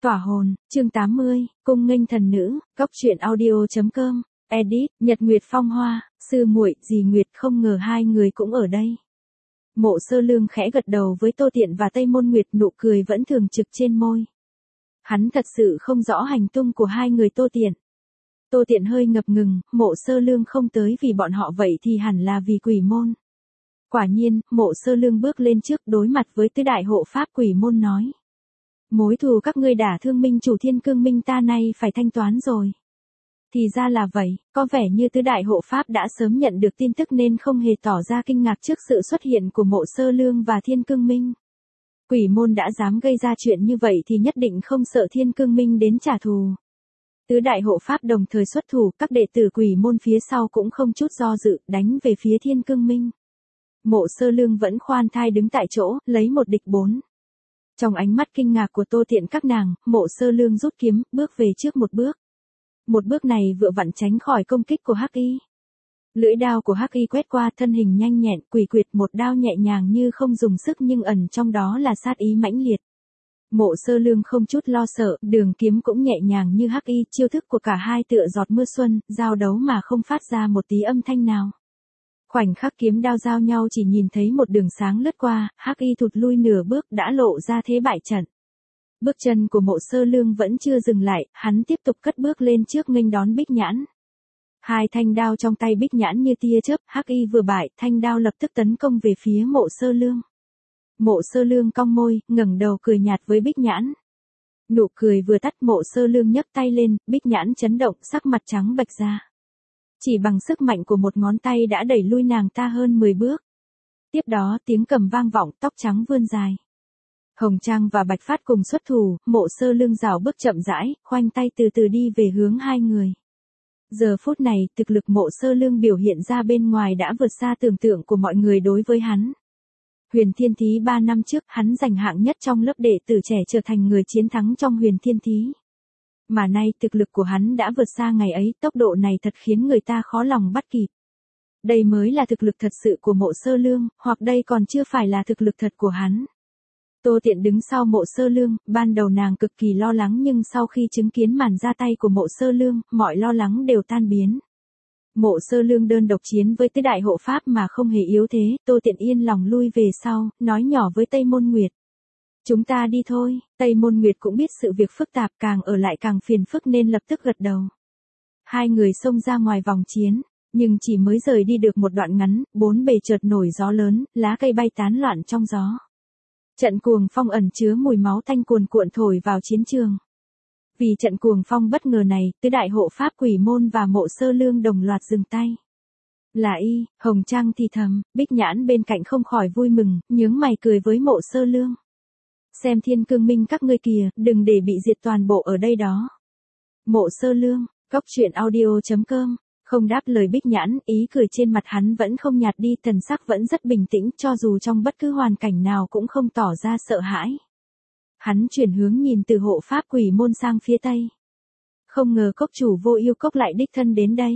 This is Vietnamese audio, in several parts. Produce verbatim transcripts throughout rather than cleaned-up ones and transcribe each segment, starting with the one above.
Tỏa hồn, chương tám mươi, cung nghênh thần nữ, góc truyện audio.com, edit, Nhật Nguyệt Phong Hoa, sư muội, dì Nguyệt, không ngờ hai người cũng ở đây. Mộ Sơ Lương khẽ gật đầu với Tô Tiện và Tây Môn Nguyệt, nụ cười vẫn thường trực trên môi. Hắn thật sự không rõ hành tung của hai người Tô Tiện. Tô Tiện hơi ngập ngừng, Mộ Sơ Lương không tới vì bọn họ vậy thì hẳn là vì quỷ môn. Quả nhiên, Mộ Sơ Lương bước lên trước đối mặt với tứ đại hộ pháp quỷ môn nói. Mối thù các ngươi đả thương minh chủ Thiên Cương Minh ta nay phải thanh toán rồi. Thì ra là vậy, có vẻ như tứ đại hộ pháp đã sớm nhận được tin tức nên không hề tỏ ra kinh ngạc trước sự xuất hiện của Mộ Sơ Lương và Thiên Cương Minh. Quỷ môn đã dám gây ra chuyện như vậy thì nhất định không sợ Thiên Cương Minh đến trả thù. Tứ đại hộ pháp đồng thời xuất thủ, các đệ tử quỷ môn phía sau cũng không chút do dự, đánh về phía Thiên Cương Minh. Mộ Sơ Lương vẫn khoan thai đứng tại chỗ, lấy một địch bốn. Trong ánh mắt kinh ngạc của Tô Tiện các nàng, Mộ Sơ Lương rút kiếm, bước về trước một bước. Một bước này vừa vặn tránh khỏi công kích của Hắc Y. Lưỡi đao của Hắc Y quét qua, thân hình nhanh nhẹn, quỷ quyệt, một đao nhẹ nhàng như không dùng sức nhưng ẩn trong đó là sát ý mãnh liệt. Mộ Sơ Lương không chút lo sợ, đường kiếm cũng nhẹ nhàng như Hắc Y, chiêu thức của cả hai tựa giọt mưa xuân, giao đấu mà không phát ra một tí âm thanh nào. Khoảnh khắc kiếm đao giao nhau chỉ nhìn thấy một đường sáng lướt qua, Hắc Y thụt lui nửa bước đã lộ ra thế bại trận. Bước chân của Mộ Sơ Lương vẫn chưa dừng lại, hắn tiếp tục cất bước lên trước nghênh đón Bích Nhãn. Hai thanh đao trong tay Bích Nhãn như tia chớp, Hắc Y vừa bại, thanh đao lập tức tấn công về phía Mộ Sơ Lương. Mộ Sơ Lương cong môi, ngẩng đầu cười nhạt với Bích Nhãn. Nụ cười vừa tắt, Mộ Sơ Lương nhấc tay lên, Bích Nhãn chấn động, sắc mặt trắng bệch ra. Chỉ bằng sức mạnh của một ngón tay đã đẩy lui nàng ta hơn mười bước. Tiếp đó tiếng cầm vang vọng, tóc trắng vươn dài. Hồng Trang và Bạch Phát cùng xuất thủ, Mộ Sơ Lương rảo bước chậm rãi, khoanh tay từ từ đi về hướng hai người. Giờ phút này, thực lực Mộ Sơ Lương biểu hiện ra bên ngoài đã vượt xa tưởng tượng của mọi người đối với hắn. Huyền Thiên Thí ba năm trước, hắn giành hạng nhất trong lớp đệ tử trẻ, trở thành người chiến thắng trong Huyền Thiên Thí. Mà nay thực lực của hắn đã vượt xa ngày ấy, tốc độ này thật khiến người ta khó lòng bắt kịp. Đây mới là thực lực thật sự của Mộ Sơ Lương, hoặc đây còn chưa phải là thực lực thật của hắn. Tô Tiện đứng sau Mộ Sơ Lương, ban đầu nàng cực kỳ lo lắng nhưng sau khi chứng kiến màn ra tay của Mộ Sơ Lương, mọi lo lắng đều tan biến. Mộ Sơ Lương đơn độc chiến với tứ đại hộ pháp mà không hề yếu thế, Tô Tiện yên lòng lui về sau, nói nhỏ với Tây Môn Nguyệt. Chúng ta đi thôi, Tây Môn Nguyệt cũng biết sự việc phức tạp, càng ở lại càng phiền phức nên lập tức gật đầu. Hai người xông ra ngoài vòng chiến, nhưng chỉ mới rời đi được một đoạn ngắn, bốn bề chợt nổi gió lớn, lá cây bay tán loạn trong gió. Trận cuồng phong ẩn chứa mùi máu tanh cuồn cuộn thổi vào chiến trường. Vì trận cuồng phong bất ngờ này, tứ đại hộ pháp quỷ môn và Mộ Sơ Lương đồng loạt dừng tay. Là y, Hồng Trang thì thầm, Bích Nhãn bên cạnh không khỏi vui mừng, nhướng mày cười với Mộ Sơ Lương. Xem Thiên Cương Minh các ngươi kìa, đừng để bị diệt toàn bộ ở đây đó. Mộ Sơ Lương, góc truyện audio.com, không đáp lời Bích Nhãn, ý cười trên mặt hắn vẫn không nhạt đi, thần sắc vẫn rất bình tĩnh, cho dù trong bất cứ hoàn cảnh nào cũng không tỏ ra sợ hãi. Hắn chuyển hướng nhìn từ hộ pháp quỷ môn sang phía tây. Không ngờ cốc chủ Vô Yêu Cốc lại đích thân đến đây.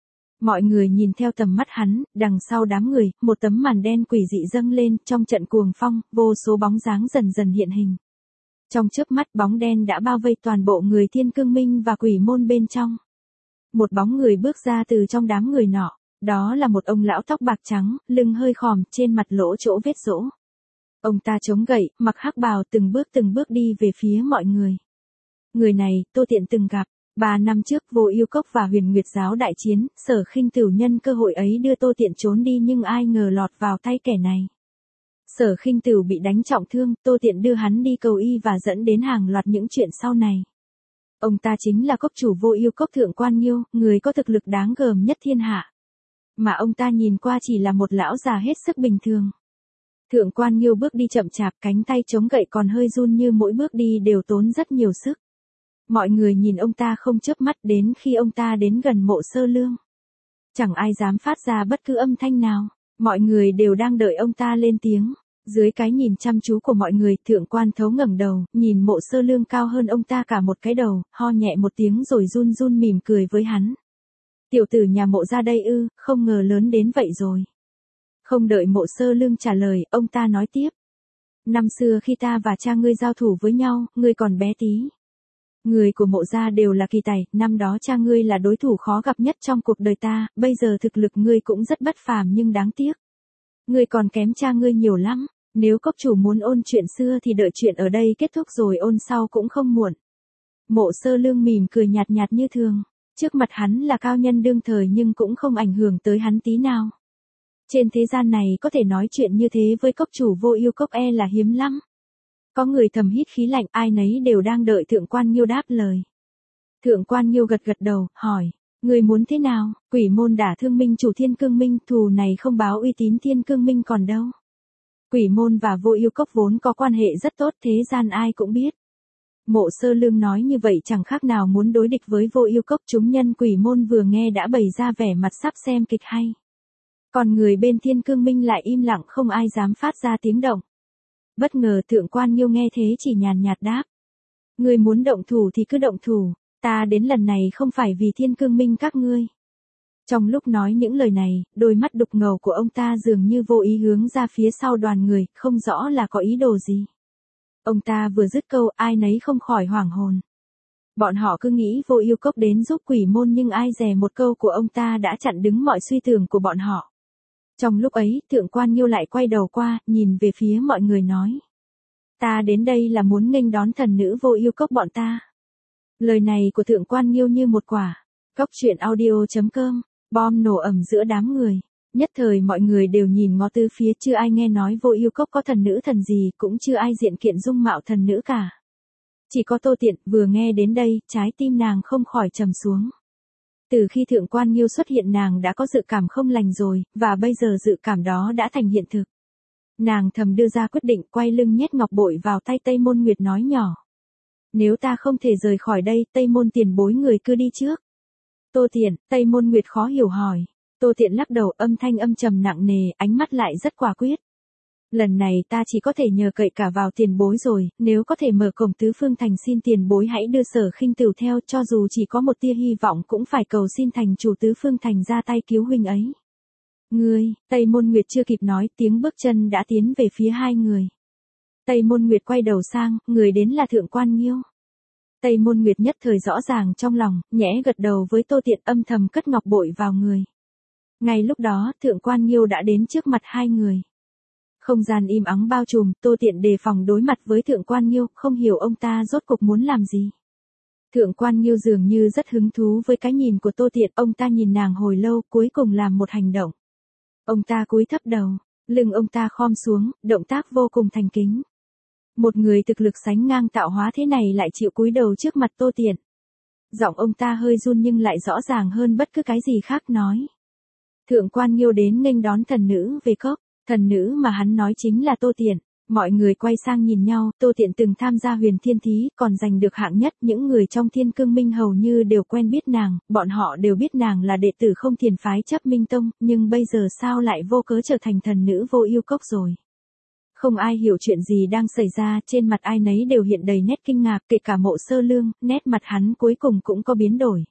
Mọi người nhìn theo tầm mắt hắn, đằng sau đám người, một tấm màn đen quỷ dị dâng lên, trong trận cuồng phong, vô số bóng dáng dần dần hiện hình. Trong chớp mắt bóng đen đã bao vây toàn bộ người Thiên Cương Minh và quỷ môn bên trong. Một bóng người bước ra từ trong đám người nọ, đó là một ông lão tóc bạc trắng, lưng hơi khòm, trên mặt lỗ chỗ vết rỗ. Ông ta chống gậy, mặc hắc bào, từng bước từng bước đi về phía mọi người. Người này, Tô Tiện từng gặp. Ba năm trước Vô Yêu Cốc và Huyền Nguyệt Giáo đại chiến, Sở Khinh Tửu nhân cơ hội ấy đưa Tô Tiện trốn đi nhưng ai ngờ lọt vào tay kẻ này. Sở Khinh Tửu bị đánh trọng thương, Tô Tiện đưa hắn đi cầu y và dẫn đến hàng loạt những chuyện sau này. Ông ta chính là cốc chủ Vô Yêu Cốc Thượng Quan Nghiêu, người có thực lực đáng gờm nhất thiên hạ. Mà ông ta nhìn qua chỉ là một lão già hết sức bình thường. Thượng Quan Nghiêu bước đi chậm chạp, cánh tay chống gậy còn hơi run như mỗi bước đi đều tốn rất nhiều sức. Mọi người nhìn ông ta không chớp mắt, đến khi ông ta đến gần Mộ Sơ Lương. Chẳng ai dám phát ra bất cứ âm thanh nào, mọi người đều đang đợi ông ta lên tiếng. Dưới cái nhìn chăm chú của mọi người, Thượng Quan Thấu ngẩng đầu, nhìn Mộ Sơ Lương cao hơn ông ta cả một cái đầu, ho nhẹ một tiếng rồi run run mỉm cười với hắn. Tiểu tử nhà Mộ ra đây ư, không ngờ lớn đến vậy rồi. Không đợi Mộ Sơ Lương trả lời, ông ta nói tiếp. Năm xưa khi ta và cha ngươi giao thủ với nhau, ngươi còn bé tí. Người của Mộ gia đều là kỳ tài, năm đó cha ngươi là đối thủ khó gặp nhất trong cuộc đời ta, bây giờ thực lực ngươi cũng rất bất phàm nhưng đáng tiếc. Ngươi còn kém cha ngươi nhiều lắm, nếu cốc chủ muốn ôn chuyện xưa thì đợi chuyện ở đây kết thúc rồi ôn sau cũng không muộn. Mộ Sơ Lương mỉm cười nhạt nhạt như thường, trước mặt hắn là cao nhân đương thời nhưng cũng không ảnh hưởng tới hắn tí nào. Trên thế gian này có thể nói chuyện như thế với cốc chủ Vô Ưu Cốc e là hiếm lắm. Có người thầm hít khí lạnh, ai nấy đều đang đợi Thượng Quan Nghiêu đáp lời. Thượng Quan Nghiêu gật gật đầu, hỏi, người muốn thế nào? Quỷ môn đả thương minh chủ Thiên Cương Minh, thù này không báo uy tín Thiên Cương Minh còn đâu. Quỷ môn và Vô Ưu Cốc vốn có quan hệ rất tốt, thế gian ai cũng biết. Mộ Sơ Lương nói như vậy chẳng khác nào muốn đối địch với Vô Ưu Cốc. Chúng nhân Quỷ môn vừa nghe đã bày ra vẻ mặt sắp xem kịch hay. Còn người bên Thiên Cương Minh lại im lặng không ai dám phát ra tiếng động. Bất ngờ Thượng Quan Nghiêu nghe thế chỉ nhàn nhạt đáp. Ngươi muốn động thủ thì cứ động thủ, ta đến lần này không phải vì Thiên Cương Minh các ngươi. Trong lúc nói những lời này, đôi mắt đục ngầu của ông ta dường như vô ý hướng ra phía sau đoàn người, không rõ là có ý đồ gì. Ông ta vừa dứt câu, ai nấy không khỏi hoảng hồn. Bọn họ cứ nghĩ Vô Ưu Cốc đến giúp Quỷ môn nhưng ai dè một câu của ông ta đã chặn đứng mọi suy tưởng của bọn họ. Trong lúc ấy, Thượng Quan Nghiêu lại quay đầu qua, nhìn về phía mọi người nói. Ta đến đây là muốn nghênh đón thần nữ Vô Ưu Cốc bọn ta. Lời này của Thượng Quan Nghiêu như một quả. Cốc truyện audio chấm com, bom nổ ầm giữa đám người. Nhất thời mọi người đều nhìn ngó tứ phía, chưa ai nghe nói Vô Ưu Cốc có thần nữ thần gì, cũng chưa ai diện kiện dung mạo thần nữ cả. Chỉ có Tô Tiện, vừa nghe đến đây, trái tim nàng không khỏi trầm xuống. Từ khi Thượng Quan Nghiêu xuất hiện nàng đã có dự cảm không lành rồi, và bây giờ dự cảm đó đã thành hiện thực. Nàng thầm đưa ra quyết định, quay lưng nhét ngọc bội vào tay Tây Môn Nguyệt nói nhỏ. Nếu ta không thể rời khỏi đây, Tây Môn tiền bối người cứ đi trước. Tô Tiện, Tây Môn Nguyệt khó hiểu hỏi. Tô Tiện lắc đầu, âm thanh âm trầm nặng nề, ánh mắt lại rất quả quyết. Lần này ta chỉ có thể nhờ cậy cả vào tiền bối rồi, nếu có thể mở cổng tứ phương thành xin tiền bối hãy đưa Sở Khinh Tửu theo, cho dù chỉ có một tia hy vọng cũng phải cầu xin thành chủ tứ phương thành ra tay cứu huynh ấy. Ngươi, Tây Môn Nguyệt chưa kịp nói, tiếng bước chân đã tiến về phía hai người. Tây Môn Nguyệt quay đầu sang, người đến là Thượng Quan Nghiêu. Tây Môn Nguyệt nhất thời rõ ràng trong lòng, nhẽ gật đầu với Tô Tiện, âm thầm cất ngọc bội vào người. Ngay lúc đó, Thượng Quan Nghiêu đã đến trước mặt hai người. Không gian im ắng bao trùm, Tô Tiện đề phòng đối mặt với Thượng Quan Nghiêu, không hiểu ông ta rốt cuộc muốn làm gì. Thượng Quan Nghiêu dường như rất hứng thú với cái nhìn của Tô Tiện, ông ta nhìn nàng hồi lâu, cuối cùng làm một hành động. Ông ta cúi thấp đầu, lưng ông ta khom xuống, động tác vô cùng thành kính. Một người thực lực sánh ngang tạo hóa thế này lại chịu cúi đầu trước mặt Tô Tiện. Giọng ông ta hơi run nhưng lại rõ ràng hơn bất cứ cái gì khác nói. Thượng Quan Nghiêu đến nghênh đón thần nữ về cốc, thần nữ mà hắn nói chính là Tô Tiện. Mọi người quay sang nhìn nhau, Tô Tiện từng tham gia Huyền Thiên Thí, còn giành được hạng nhất, những người trong Thiên Cương Minh hầu như đều quen biết nàng, bọn họ đều biết nàng là đệ tử Không Thiền phái Chấp Minh Tông, nhưng bây giờ sao lại vô cớ trở thành thần nữ Vô Ưu Cốc rồi. Không ai hiểu chuyện gì đang xảy ra, trên mặt ai nấy đều hiện đầy nét kinh ngạc, kể cả Mộ Sơ Lương, nét mặt hắn cuối cùng cũng có biến đổi.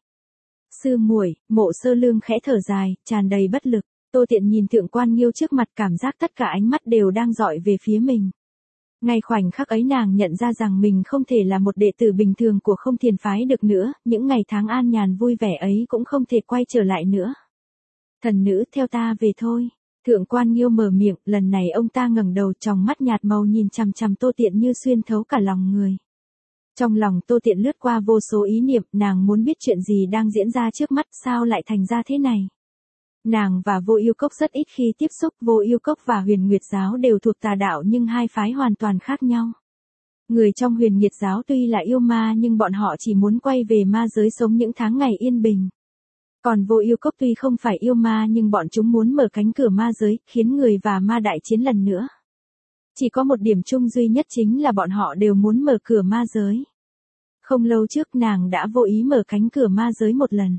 Sư muội, Mộ Sơ Lương khẽ thở dài, tràn đầy bất lực. Tô Tiện nhìn Thượng Quan Nghiêu trước mặt, cảm giác tất cả ánh mắt đều đang dọi về phía mình. Ngay khoảnh khắc ấy nàng nhận ra rằng mình không thể là một đệ tử bình thường của Không Thiền phái được nữa, những ngày tháng an nhàn vui vẻ ấy cũng không thể quay trở lại nữa. Thần nữ, theo ta về thôi. Thượng Quan Nghiêu mở miệng, lần này ông ta ngẩng đầu, tròng mắt nhạt màu nhìn chằm chằm Tô Tiện như xuyên thấu cả lòng người. Trong lòng Tô Tiện lướt qua vô số ý niệm, nàng muốn biết chuyện gì đang diễn ra trước mắt, sao lại thành ra thế này. Nàng và Vô Ưu Cốc rất ít khi tiếp xúc, Vô Ưu Cốc và Huyền Nguyệt giáo đều thuộc tà đạo nhưng hai phái hoàn toàn khác nhau. Người trong Huyền Nguyệt giáo tuy là yêu ma nhưng bọn họ chỉ muốn quay về ma giới sống những tháng ngày yên bình. Còn Vô Ưu Cốc tuy không phải yêu ma nhưng bọn chúng muốn mở cánh cửa ma giới, khiến người và ma đại chiến lần nữa. Chỉ có một điểm chung duy nhất chính là bọn họ đều muốn mở cửa ma giới. Không lâu trước nàng đã vô ý mở cánh cửa ma giới một lần.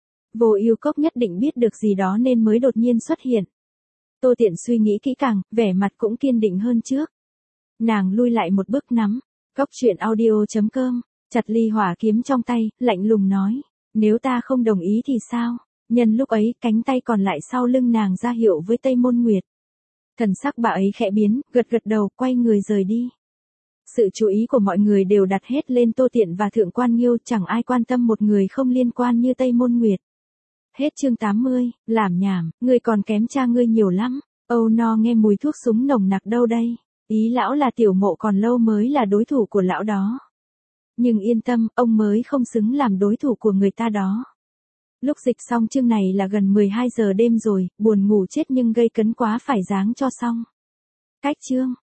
Vô Ưu Cốc nhất định biết được gì đó nên mới đột nhiên xuất hiện. Tô Tiện suy nghĩ kỹ càng, vẻ mặt cũng kiên định hơn trước. Nàng lui lại một bước nắm. Cốc truyện audio chấm com, chặt ly hỏa kiếm trong tay, lạnh lùng nói. Nếu ta không đồng ý thì sao? Nhân lúc ấy, cánh tay còn lại sau lưng nàng ra hiệu với Tây Môn Nguyệt. Thần sắc bà ấy khẽ biến, gật gật đầu, quay người rời đi. Sự chú ý của mọi người đều đặt hết lên Tô Tiện và Thượng Quan Nghiêu, chẳng ai quan tâm một người không liên quan như Tây Môn Nguyệt. Hết chương tám mươi, làm nhảm, ngươi còn kém cha ngươi nhiều lắm. Âu No nghe mùi thuốc súng nồng nặc đâu đây. Ý lão là Tiểu Mộ còn lâu mới là đối thủ của lão đó. Nhưng yên tâm, ông mới không xứng làm đối thủ của người ta đó. Lúc dịch xong chương này là gần mười hai giờ đêm rồi, buồn ngủ chết nhưng gây cấn quá phải dáng cho xong. Cách chương.